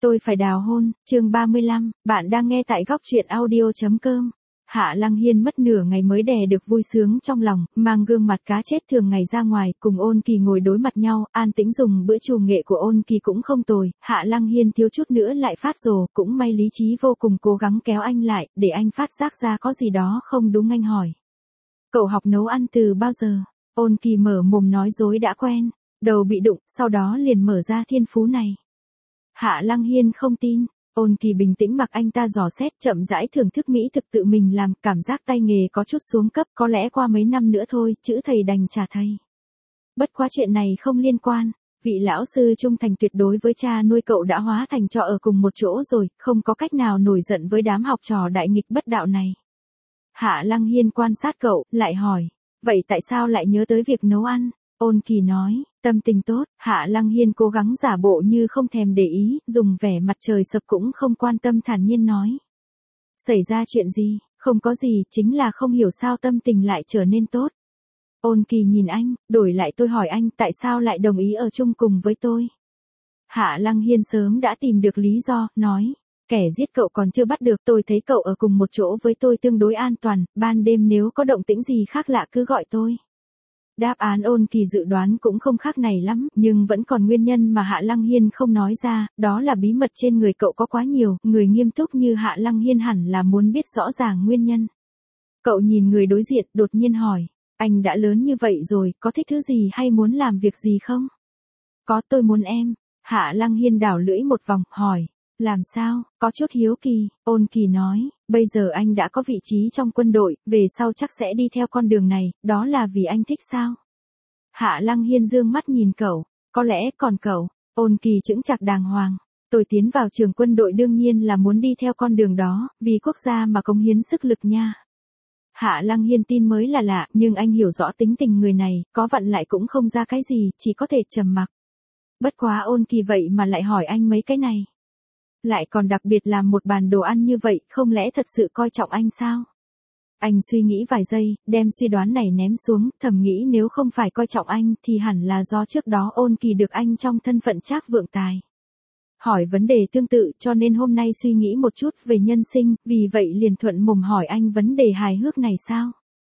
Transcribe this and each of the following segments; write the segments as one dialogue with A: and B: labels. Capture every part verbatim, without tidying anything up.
A: Tôi phải đào hôn, chương ba mươi lăm, bạn đang nghe tại góc truyện audio.com. Hạ Lăng Hiên mất nửa ngày mới đè được vui sướng trong lòng, mang gương mặt cá chết thường ngày ra ngoài, cùng Ôn Kỳ ngồi đối mặt nhau, an tĩnh dùng bữa trù nghệ của Ôn Kỳ cũng không tồi, Hạ Lăng Hiên thiếu chút nữa lại phát rồ, cũng may lý trí vô cùng cố gắng kéo anh lại, để anh phát giác ra có gì đó không đúng. Anh hỏi: cậu học nấu ăn từ bao giờ? Ôn Kỳ mở mồm nói dối đã quen, đầu bị đụng, sau đó liền mở ra thiên phú này. Hạ Lăng Hiên không tin. Ôn Kỳ bình tĩnh mặc anh ta dò xét, chậm rãi thưởng thức mỹ thực tự mình làm, cảm giác tay nghề có chút xuống cấp, có lẽ qua mấy năm nữa thôi, chữ thầy đành trả thầy. Bất quá chuyện này không liên quan, vị lão sư trung thành tuyệt đối với cha nuôi cậu đã hóa thành trò ở cùng một chỗ rồi, không có cách nào nổi giận với đám học trò đại nghịch bất đạo này. Hạ Lăng Hiên quan sát cậu, lại hỏi: vậy tại sao lại nhớ tới việc nấu ăn? Ôn Kỳ nói: tâm tình tốt. Hạ Lăng Hiên cố gắng giả bộ như không thèm để ý, dùng vẻ mặt trời sập cũng không quan tâm thản nhiên nói: xảy ra chuyện gì? Không có gì, chính là không hiểu sao tâm tình lại trở nên tốt. Ôn Kỳ nhìn anh, đổi lại tôi hỏi anh tại sao lại đồng ý ở chung cùng với tôi. Hạ Lăng Hiên sớm đã tìm được lý do, nói: kẻ giết cậu còn chưa bắt được, tôi thấy cậu ở cùng một chỗ với tôi tương đối an toàn, ban đêm nếu có động tĩnh gì khác lạ cứ gọi tôi. Đáp án Ôn Kỳ dự đoán cũng không khác này lắm, nhưng vẫn còn nguyên nhân mà Hạ Lăng Hiên không nói ra, đó là bí mật trên người cậu có quá nhiều, người nghiêm túc như Hạ Lăng Hiên hẳn là muốn biết rõ ràng nguyên nhân. Cậu nhìn người đối diện, đột nhiên hỏi: anh đã lớn như vậy rồi, có thích thứ gì hay muốn làm việc gì không? Có, tôi muốn em. Hạ Lăng Hiên đảo lưỡi một vòng, hỏi: làm sao? Có chút hiếu kỳ. Ôn Kỳ nói: bây giờ anh đã có vị trí trong quân đội, về sau chắc sẽ đi theo con đường này, đó là vì anh thích sao? Hạ Lăng Hiên dương mắt nhìn cậu: có lẽ còn cậu? Ôn Kỳ chững chạc đàng hoàng: tôi tiến vào trường quân đội đương nhiên là muốn đi theo con đường đó, vì quốc gia mà cống hiến sức lực nha. Hạ Lăng Hiên tin mới là lạ, nhưng anh hiểu rõ tính tình người này, có vặn lại cũng không ra cái gì, chỉ có thể trầm mặc. Bất quá Ôn Kỳ vậy mà lại hỏi anh mấy cái này. Lại còn đặc biệt làm một bàn đồ ăn như vậy, không lẽ thật sự coi trọng anh sao? Anh suy nghĩ vài giây, đem suy đoán này ném xuống, thầm nghĩ nếu không phải coi trọng anh thì hẳn là do trước đó Ôn Kỳ được anh trong thân phận Trác Vượng Tài hỏi vấn đề tương tự, cho nên hôm nay suy nghĩ một chút về nhân sinh, vì vậy liền thuận mồm hỏi anh vấn đề hài hước này sao?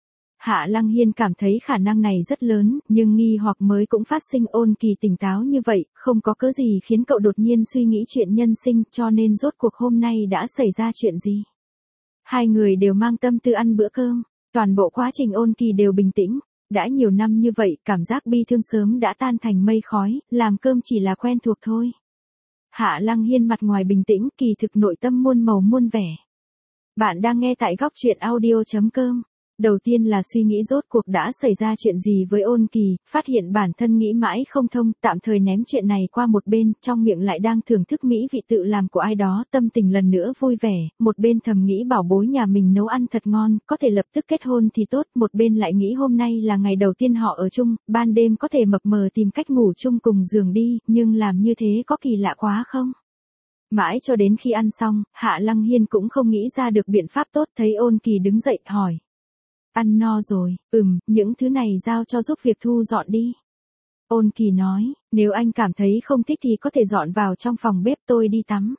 A: Hạ Lăng Hiên cảm thấy khả năng này rất lớn, nhưng nghi hoặc mới cũng phát sinh. Ôn Kỳ tỉnh táo như vậy, không có cớ gì khiến cậu đột nhiên suy nghĩ chuyện nhân sinh, cho nên rốt cuộc hôm nay đã xảy ra chuyện gì? Hai người đều mang tâm tư ăn bữa cơm, toàn bộ quá trình Ôn Kỳ đều bình tĩnh. Đã nhiều năm như vậy, cảm giác bi thương sớm đã tan thành mây khói, làm cơm chỉ là quen thuộc thôi. Hạ Lăng Hiên mặt ngoài bình tĩnh, kỳ thực nội tâm muôn màu muôn vẻ. Bạn đang nghe tại góc truyện audio.com. Đầu tiên là suy nghĩ rốt cuộc đã xảy ra chuyện gì với Ôn Kỳ, phát hiện bản thân nghĩ mãi không thông, tạm thời ném chuyện này qua một bên, trong miệng lại đang thưởng thức mỹ vị tự làm của ai đó, tâm tình lần nữa vui vẻ, một bên thầm nghĩ bảo bối nhà mình nấu ăn thật ngon, có thể lập tức kết hôn thì tốt, một bên lại nghĩ hôm nay là ngày đầu tiên họ ở chung, ban đêm có thể mập mờ tìm cách ngủ chung cùng giường đi, nhưng làm như thế có kỳ lạ quá không? Mãi cho đến khi ăn xong, Hạ Lăng Hiên cũng không nghĩ ra được biện pháp tốt, thấy Ôn Kỳ đứng dậy, hỏi: ăn no rồi? Ừm, những thứ này giao cho giúp việc thu dọn đi. Ôn Kỳ nói: nếu anh cảm thấy không thích thì có thể dọn vào trong phòng bếp, tôi đi tắm.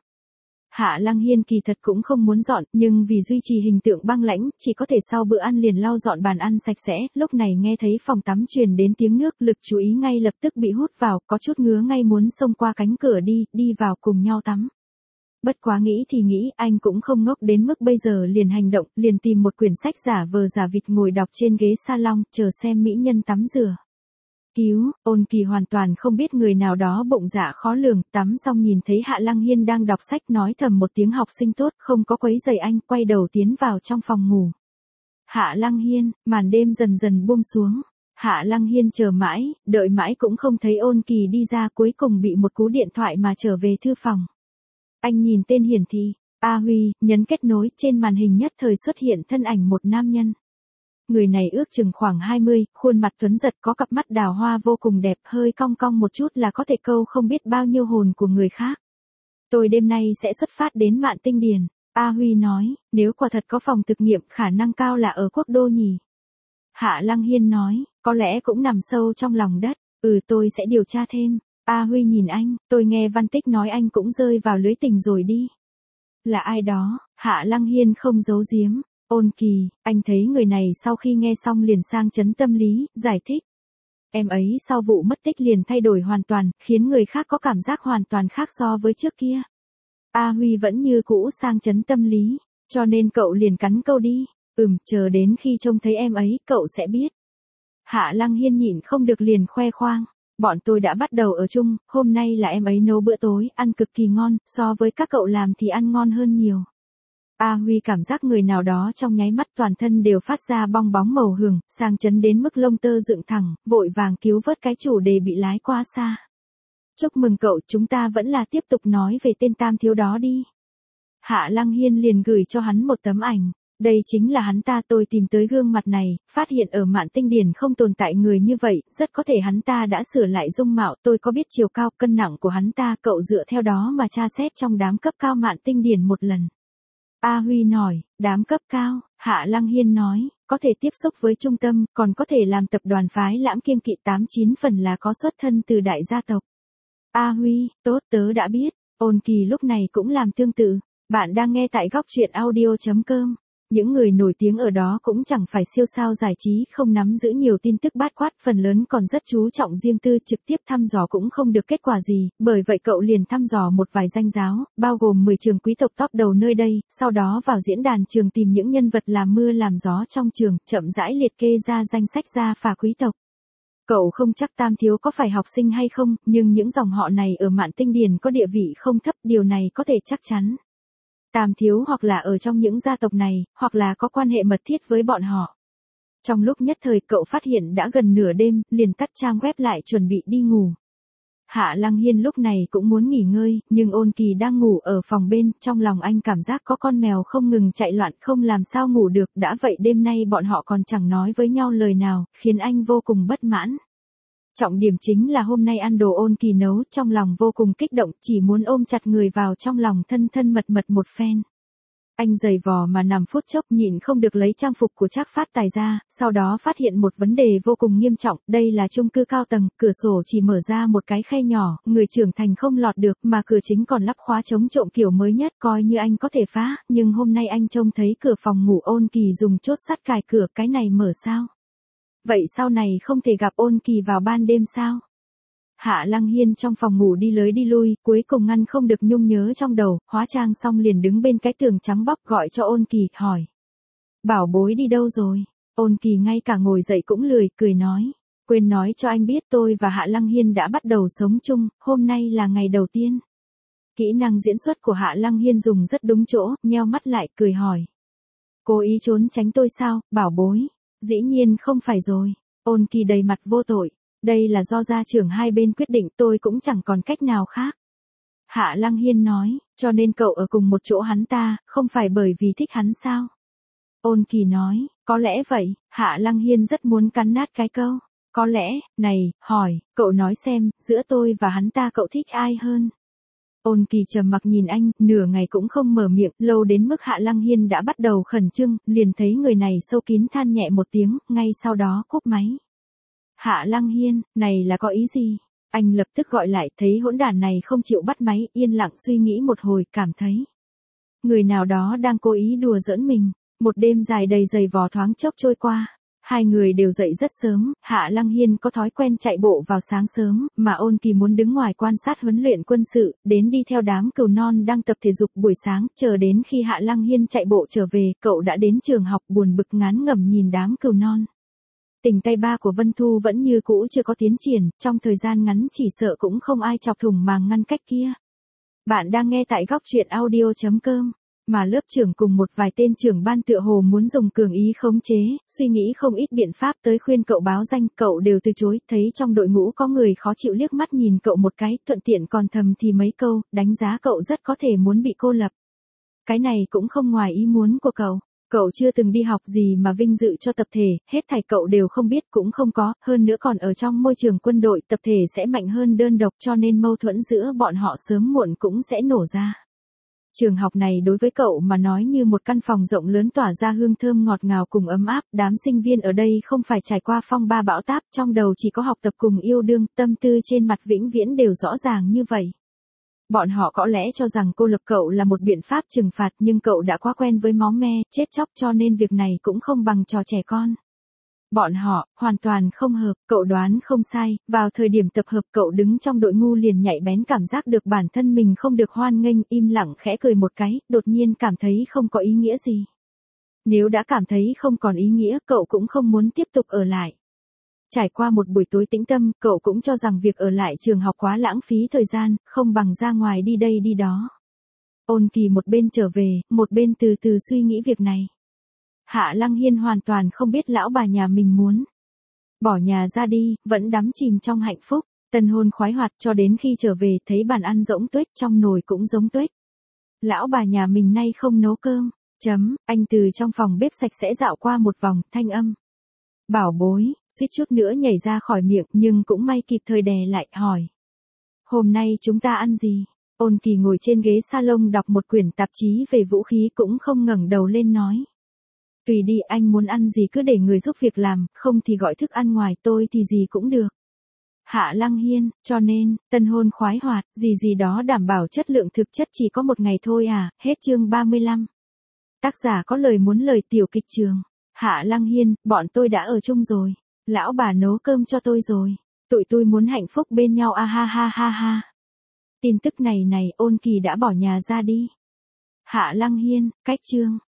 A: Hạ Lăng Hiên kỳ thật cũng không muốn dọn, nhưng vì duy trì hình tượng băng lãnh, chỉ có thể sau bữa ăn liền lau dọn bàn ăn sạch sẽ. Lúc này nghe thấy phòng tắm truyền đến tiếng nước, lực chú ý ngay lập tức bị hút vào, có chút ngứa ngay muốn xông qua cánh cửa đi, đi vào cùng nhau tắm. Bất quá nghĩ thì nghĩ, anh cũng không ngốc đến mức bây giờ liền hành động, liền tìm một quyển sách giả vờ giả vịt ngồi đọc trên ghế salon, chờ xem mỹ nhân tắm rửa. Cứu, Ôn Kỳ hoàn toàn không biết người nào đó bụng dạ khó lường, tắm xong nhìn thấy Hạ Lăng Hiên đang đọc sách, nói thầm một tiếng học sinh tốt, không có quấy rầy anh, quay đầu tiến vào trong phòng ngủ. Hạ Lăng Hiên, màn đêm dần dần buông xuống. Hạ Lăng Hiên chờ mãi, đợi mãi cũng không thấy Ôn Kỳ đi ra, cuối cùng bị một cú điện thoại mà trở về thư phòng. Anh nhìn tên hiển thị, A Huy, nhấn kết nối, trên màn hình nhất thời xuất hiện thân ảnh một nam nhân. Người này ước chừng khoảng hai mươi, khuôn mặt tuấn giật, có cặp mắt đào hoa vô cùng đẹp, hơi cong cong một chút là có thể câu không biết bao nhiêu hồn của người khác. Tôi đêm nay sẽ xuất phát đến Mạn Tinh Điền. A Huy nói: nếu quả thật có phòng thực nghiệm, khả năng cao là ở Quốc Đô nhỉ. Hạ Lăng Hiên nói: có lẽ cũng nằm sâu trong lòng đất. Ừ, tôi sẽ điều tra thêm. A Huy nhìn anh, tôi nghe Văn Tích nói anh cũng rơi vào lưới tình rồi đi. Là ai đó? Hạ Lăng Hiên không giấu giếm. Ôn Kỳ, anh thấy người này sau khi nghe xong liền sang chấn tâm lý, giải thích. Em ấy sau vụ mất tích liền thay đổi hoàn toàn, khiến người khác có cảm giác hoàn toàn khác so với trước kia. A Huy vẫn như cũ sang chấn tâm lý, cho nên cậu liền cắn câu đi. Ừm, chờ đến khi trông thấy em ấy, cậu sẽ biết. Hạ Lăng Hiên nhịn không được liền khoe khoang. Bọn tôi đã bắt đầu ở chung, hôm nay là em ấy nấu bữa tối, ăn cực kỳ ngon, so với các cậu làm thì ăn ngon hơn nhiều. A Huy cảm giác người nào đó trong nháy mắt toàn thân đều phát ra bong bóng màu hường, sang chấn đến mức lông tơ dựng thẳng, vội vàng cứu vớt cái chủ đề bị lái qua xa. Chúc mừng cậu, chúng ta vẫn là tiếp tục nói về tên tam thiếu đó đi. Hạ Lăng Hiên liền gửi cho hắn một tấm ảnh. Đây chính là hắn ta, tôi tìm tới gương mặt này, phát hiện ở Mạn Tinh Điển không tồn tại người như vậy, rất có thể hắn ta đã sửa lại dung mạo, tôi có biết chiều cao, cân nặng của hắn ta, cậu dựa theo đó mà tra xét trong đám cấp cao Mạn Tinh Điển một lần. A Huy nói, đám cấp cao, Hạ Lăng Hiên nói, có thể tiếp xúc với trung tâm, còn có thể làm tập đoàn phái lãm kiêng kỵ tám chín phần là có xuất thân từ đại gia tộc. A Huy, tốt, tớ đã biết. Ôn Kỳ lúc này cũng làm tương tự. Bạn đang nghe tại góc truyện audio.com. Những người nổi tiếng ở đó cũng chẳng phải siêu sao giải trí, không nắm giữ nhiều tin tức bát quát, phần lớn còn rất chú trọng riêng tư, trực tiếp thăm dò cũng không được kết quả gì, bởi vậy cậu liền thăm dò một vài danh giáo, bao gồm mười trường quý tộc top đầu nơi đây, sau đó vào diễn đàn trường tìm những nhân vật làm mưa làm gió trong trường, chậm rãi liệt kê ra danh sách gia phả quý tộc. Cậu không chắc tam thiếu có phải học sinh hay không, nhưng những dòng họ này ở Mạn Tinh Điển có địa vị không thấp, điều này có thể chắc chắn. Tam thiếu hoặc là ở trong những gia tộc này, hoặc là có quan hệ mật thiết với bọn họ. Trong lúc nhất thời cậu phát hiện đã gần nửa đêm, liền tắt trang web lại chuẩn bị đi ngủ. Hạ Lăng Hiên lúc này cũng muốn nghỉ ngơi, nhưng Ôn Kỳ đang ngủ ở phòng bên, trong lòng anh cảm giác có con mèo không ngừng chạy loạn, không làm sao ngủ được, đã vậy đêm nay bọn họ còn chẳng nói với nhau lời nào, khiến anh vô cùng bất mãn. Trọng điểm chính là hôm nay ăn đồ Ôn Kỳ nấu, trong lòng vô cùng kích động, chỉ muốn ôm chặt người vào trong lòng thân thân mật mật một phen. Anh giày vò mà nằm phút chốc nhịn không được lấy trang phục của Trác Phát Tài ra, sau đó phát hiện một vấn đề vô cùng nghiêm trọng, đây là chung cư cao tầng, cửa sổ chỉ mở ra một cái khe nhỏ, người trưởng thành không lọt được, mà cửa chính còn lắp khóa chống trộm kiểu mới nhất, coi như anh có thể phá, nhưng hôm nay anh trông thấy cửa phòng ngủ Ôn Kỳ dùng chốt sắt cài cửa, cái này mở sao? Vậy sau này không thể gặp Ôn Kỳ vào ban đêm sao? Hạ Lăng Hiên trong phòng ngủ đi lới đi lui, cuối cùng ngăn không được nhung nhớ trong đầu, hóa trang xong liền đứng bên cái tường trắng bóc gọi cho Ôn Kỳ, hỏi. Bảo bối đi đâu rồi? Ôn Kỳ ngay cả ngồi dậy cũng lười, cười nói. Quên nói cho anh biết tôi và Hạ Lăng Hiên đã bắt đầu sống chung, hôm nay là ngày đầu tiên. Kỹ năng diễn xuất của Hạ Lăng Hiên dùng rất đúng chỗ, nheo mắt lại, cười hỏi. Cố ý trốn tránh tôi sao, bảo bối? Dĩ nhiên không phải rồi. Ôn Kỳ đầy mặt vô tội. Đây là do gia trưởng hai bên quyết định, tôi cũng chẳng còn cách nào khác. Hạ Lăng Hiên nói, cho nên cậu ở cùng một chỗ hắn ta, không phải bởi vì thích hắn sao? Ôn Kỳ nói, có lẽ vậy. Hạ Lăng Hiên rất muốn cắn nát cái câu. Có lẽ, này, hỏi, cậu nói xem, giữa tôi và hắn ta cậu thích ai hơn? Ôn Kỳ trầm mặc nhìn anh, nửa ngày cũng không mở miệng, lâu đến mức Hạ Lăng Hiên đã bắt đầu khẩn trương, liền thấy người này sâu kín than nhẹ một tiếng, ngay sau đó cúp máy. Hạ Lăng Hiên, này là có ý gì? Anh lập tức gọi lại, thấy hỗn đản này không chịu bắt máy, yên lặng suy nghĩ một hồi, cảm thấy người nào đó đang cố ý đùa giỡn mình. Một đêm dài đầy giày vò thoáng chốc trôi qua. Hai người đều dậy rất sớm, Hạ Lăng Hiên có thói quen chạy bộ vào sáng sớm, mà Ôn Kỳ muốn đứng ngoài quan sát huấn luyện quân sự, đến đi theo đám cừu non đang tập thể dục buổi sáng, chờ đến khi Hạ Lăng Hiên chạy bộ trở về, cậu đã đến trường học buồn bực ngán ngẩm nhìn đám cừu non. Tình tay ba của Vân Thu vẫn như cũ chưa có tiến triển, trong thời gian ngắn chỉ sợ cũng không ai chọc thủng màng ngăn cách kia. Bạn đang nghe tại góc truyện audio.com. Mà lớp trưởng cùng một vài tên trưởng ban tựa hồ muốn dùng cường ý khống chế, suy nghĩ không ít biện pháp tới khuyên cậu báo danh, cậu đều từ chối, thấy trong đội ngũ có người khó chịu liếc mắt nhìn cậu một cái, thuận tiện còn thầm thì mấy câu, đánh giá cậu rất có thể muốn bị cô lập. Cái này cũng không ngoài ý muốn của cậu. Cậu chưa từng đi học gì mà vinh dự cho tập thể, hết thảy cậu đều không biết cũng không có, hơn nữa còn ở trong môi trường quân đội, tập thể sẽ mạnh hơn đơn độc, cho nên mâu thuẫn giữa bọn họ sớm muộn cũng sẽ nổ ra. Trường học này đối với cậu mà nói như một căn phòng rộng lớn tỏa ra hương thơm ngọt ngào cùng ấm áp, đám sinh viên ở đây không phải trải qua phong ba bão táp, trong đầu chỉ có học tập cùng yêu đương, tâm tư trên mặt vĩnh viễn đều rõ ràng như vậy. Bọn họ có lẽ cho rằng cô lập cậu là một biện pháp trừng phạt, nhưng cậu đã quá quen với máu me, chết chóc, cho nên việc này cũng không bằng trò trẻ con. Bọn họ, hoàn toàn không hợp, cậu đoán không sai, vào thời điểm tập hợp cậu đứng trong đội ngu liền nhạy bén cảm giác được bản thân mình không được hoan nghênh, im lặng khẽ cười một cái, đột nhiên cảm thấy không có ý nghĩa gì. Nếu đã cảm thấy không còn ý nghĩa, cậu cũng không muốn tiếp tục ở lại. Trải qua một buổi tối tĩnh tâm, cậu cũng cho rằng việc ở lại trường học quá lãng phí thời gian, không bằng ra ngoài đi đây đi đó. Ôn Kỳ một bên trở về, một bên từ từ suy nghĩ việc này. Hạ Lăng Hiên hoàn toàn không biết lão bà nhà mình muốn bỏ nhà ra đi, vẫn đắm chìm trong hạnh phúc, tân hôn khoái hoạt cho đến khi trở về thấy bàn ăn rỗng tuếch, trong nồi cũng giống tuếch. Lão bà nhà mình nay không nấu cơm, chấm, anh từ trong phòng bếp sạch sẽ dạo qua một vòng, thanh âm. Bảo bối, suýt chút nữa nhảy ra khỏi miệng nhưng cũng may kịp thời đè lại, hỏi. Hôm nay chúng ta ăn gì? Ôn Kỳ ngồi trên ghế salon đọc một quyển tạp chí về vũ khí cũng không ngẩng đầu lên nói. Tùy đi, anh muốn ăn gì cứ để người giúp việc làm, không thì gọi thức ăn ngoài, tôi thì gì cũng được. Hạ Lăng Hiên, cho nên, tân hôn khoái hoạt, gì gì đó đảm bảo chất lượng thực chất chỉ có một ngày thôi à, hết chương ba mươi lăm. Tác giả có lời muốn lời tiểu kịch trường. Hạ Lăng Hiên, bọn tôi đã ở chung rồi. Lão bà nấu cơm cho tôi rồi. Tụi tôi muốn hạnh phúc bên nhau a ha ha ha ha. Tin tức này này, Ôn Kỳ đã bỏ nhà ra đi. Hạ Lăng Hiên, cách chương.